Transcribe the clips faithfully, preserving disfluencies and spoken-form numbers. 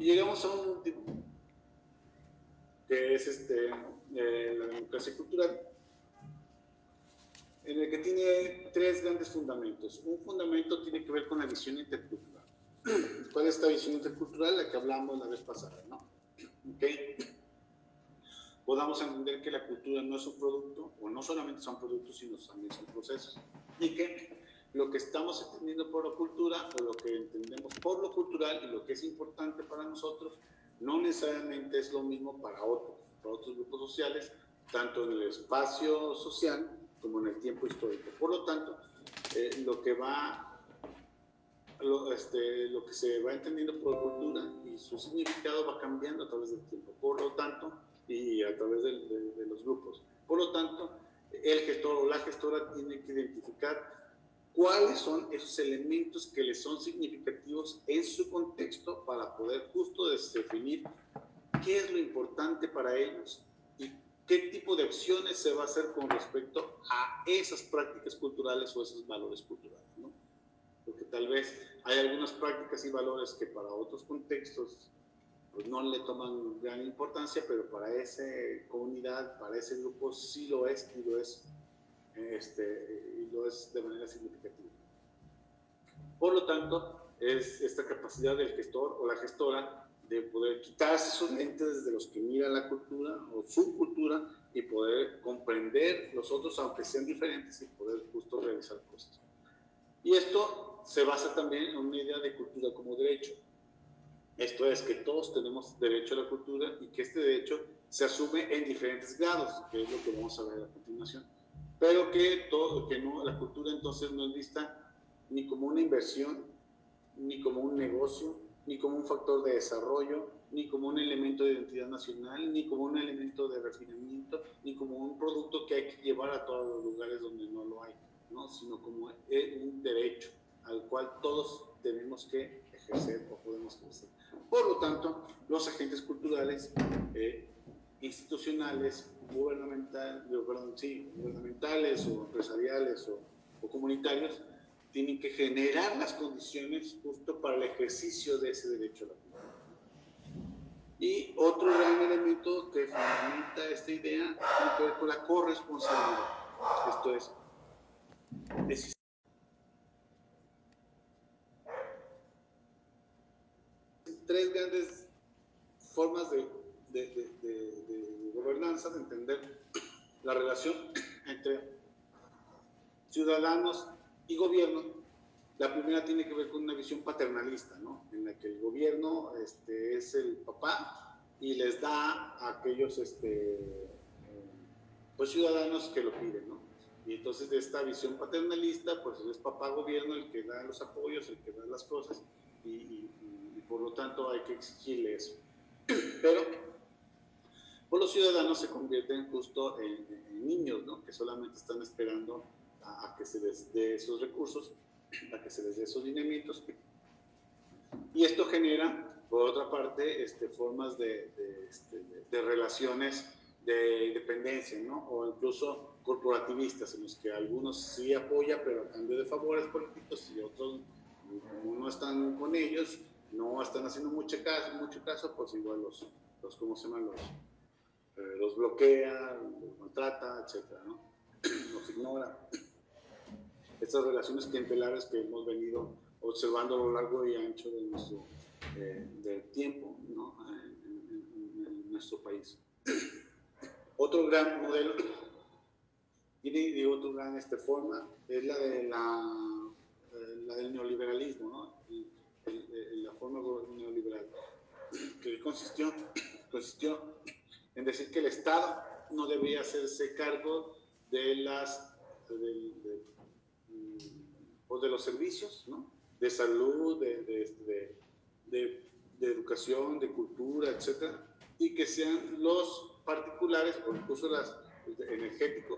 Y llegamos a un último, que es este, eh, la democracia cultural, en el que tiene tres grandes fundamentos. Un fundamento tiene que ver con la visión intercultural. ¿Cuál es esta visión intercultural? La que hablamos la vez pasada, ¿no? ¿Okay? Podamos entender que la cultura no es un producto, o no solamente son productos, sino también son procesos. Y que lo que estamos entendiendo por la cultura, o lo que entendemos por lo cultural, y lo que es importante para nosotros, no necesariamente es lo mismo para otros, para otros grupos sociales, tanto en el espacio social como en el tiempo histórico. Por lo tanto, eh, lo que va Lo, este, lo que se va entendiendo por cultura y su significado va cambiando a través del tiempo, por lo tanto, y a través de, de, de los grupos. Por lo tanto, el gestor o la gestora tiene que identificar cuáles son esos elementos que les son significativos en su contexto para poder justo definir qué es lo importante para ellos y qué tipo de acciones se va a hacer con respecto a esas prácticas culturales o esos valores culturales, ¿no? Porque tal vez hay algunas prácticas y valores que para otros contextos pues no le toman gran importancia, pero para esa comunidad, para ese grupo sí lo es y lo es, este, y lo es de manera significativa. Por lo tanto, es esta capacidad del gestor o la gestora de poder quitarse esos lentes desde los que mira la cultura o su cultura y poder comprender los otros, aunque sean diferentes, y poder justo realizar cosas. Y esto se basa también en una idea de cultura como derecho. Esto es que todos tenemos derecho a la cultura y que este derecho se asume en diferentes grados, que es lo que vamos a ver a continuación. Pero que, todo, que no, la cultura entonces no es vista ni como una inversión, ni como un negocio, ni como un factor de desarrollo, ni como un elemento de identidad nacional, ni como un elemento de refinamiento, ni como un producto que hay que llevar a todos los lugares donde no lo hay, ¿no? Sino como un derecho al cual todos tenemos que ejercer o podemos ejercer. Por lo tanto, los agentes culturales, eh, institucionales, gubernamental, perdón, sí, gubernamentales o empresariales o, o comunitarios, tienen que generar las condiciones justo para el ejercicio de ese derecho a la cultura. Y otro gran elemento que fundamenta esta idea tiene que ver con la corresponsabilidad. Esto es, es tres grandes formas de, de, de, de, de gobernanza, de entender la relación entre ciudadanos y gobierno. La primera tiene que ver con una visión paternalista, ¿no? En la que el gobierno este, es el papá y les da a aquellos este, eh, pues ciudadanos que lo piden, ¿no? Y entonces de esta visión paternalista, pues es papá gobierno el que da los apoyos, el que da las cosas, y, y, y por lo tanto hay que exigirle eso. Pero pues los ciudadanos se convierten justo en, en niños, ¿no? Que solamente están esperando a, a que se les dé esos recursos, a que se les dé esos lineamientos. Y esto genera, por otra parte, este, formas de, de, este, de, de relaciones de dependencia, ¿no? O incluso corporativistas, en los que algunos sí apoyan, pero a cambio de favores políticos, y otros, como no están con ellos, no están haciendo mucho caso, mucho caso pues igual los, los ¿cómo se llaman? Los, eh, los bloquea, los maltrata, etcétera, ¿no? Los ignora. Estas relaciones clientelares que hemos venido observando a lo largo y ancho de nuestro eh, de tiempo, ¿no? en, en, en nuestro país. Otro gran modelo tiene de otra gran este, forma es la, de la, eh, la del neoliberalismo, ¿no? el, el, el, la forma neoliberal, que consistió, consistió en decir que el Estado no debía hacerse cargo de las de, de, de, de los servicios, ¿no? De salud, de, de, de, de educación, de cultura, etcétera, y que sean los particulares o incluso las energéticos,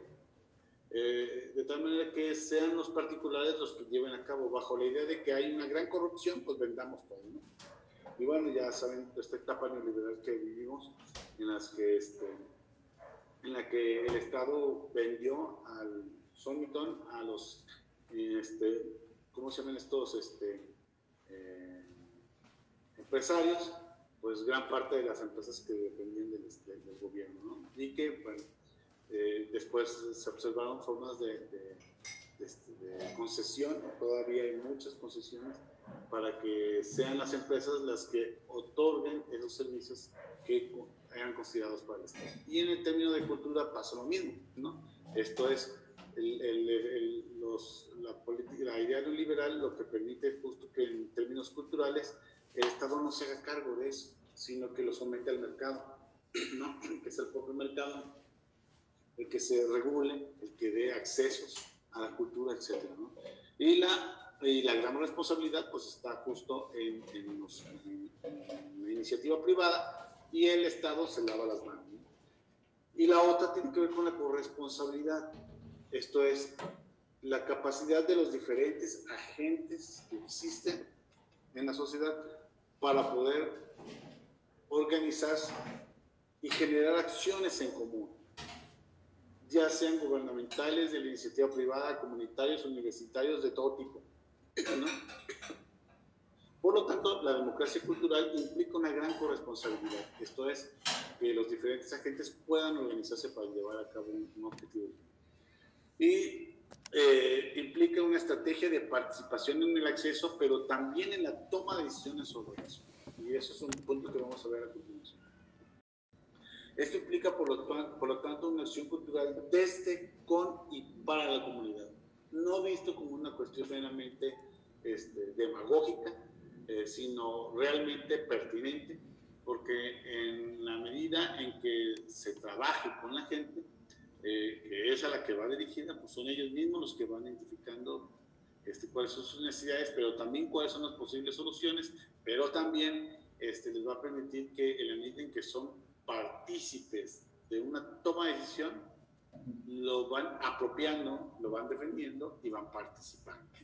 eh, de tal manera que sean los particulares los que lleven a cabo, bajo la idea de que hay una gran corrupción, pues vendamos todo, ¿no? Y bueno, ya saben esta etapa neoliberal que vivimos, en las que este, en la que el Estado vendió al Somiton a los, este, ¿cómo se llaman estos este, eh, empresarios? pues gran parte de las empresas que dependían del, del gobierno, ¿no? Y que, bueno, eh, después se observaron formas de, de, de, de concesión, todavía hay muchas concesiones para que sean las empresas las que otorguen esos servicios que eran considerados para el Estado. Y en el término de cultura pasa lo mismo, ¿no? Esto es, el, el, el, los, la, política, la idea neoliberal lo que permite justo que en términos culturales el Estado no se haga cargo de eso, sino que lo somete al mercado, ¿no? Que es el propio mercado el que se regule, el que dé accesos a la cultura, etcétera, ¿no? Y la, y la gran responsabilidad pues está justo en, en, los, en, en la iniciativa privada, y el Estado se lava las manos, ¿no? Y la otra tiene que ver con la corresponsabilidad, esto es, la capacidad de los diferentes agentes que existen en la sociedad para poder organizarse y generar acciones en común, ya sean gubernamentales, de la iniciativa privada, comunitarios, universitarios, de todo tipo, ¿no? Por lo tanto, la democracia cultural implica una gran corresponsabilidad, esto es, que los diferentes agentes puedan organizarse para llevar a cabo un, un objetivo. Y eh, implica una estrategia de participación en el acceso, pero también en la toma de decisiones sobre eso. Y eso es un punto que vamos a ver a continuación. Esto implica, por lo, por lo tanto, una acción cultural desde, con y para la comunidad. No visto como una cuestión meramente este, demagógica, eh, sino realmente pertinente, porque en la medida en que se trabaje con la gente, eh, que es a la que va dirigida, pues son ellos mismos los que van identificando este, cuáles son sus necesidades, pero también cuáles son las posibles soluciones, pero también este, les va a permitir que en la medida en que son partícipes de una toma de decisión, lo van apropiando, lo van defendiendo y van participando.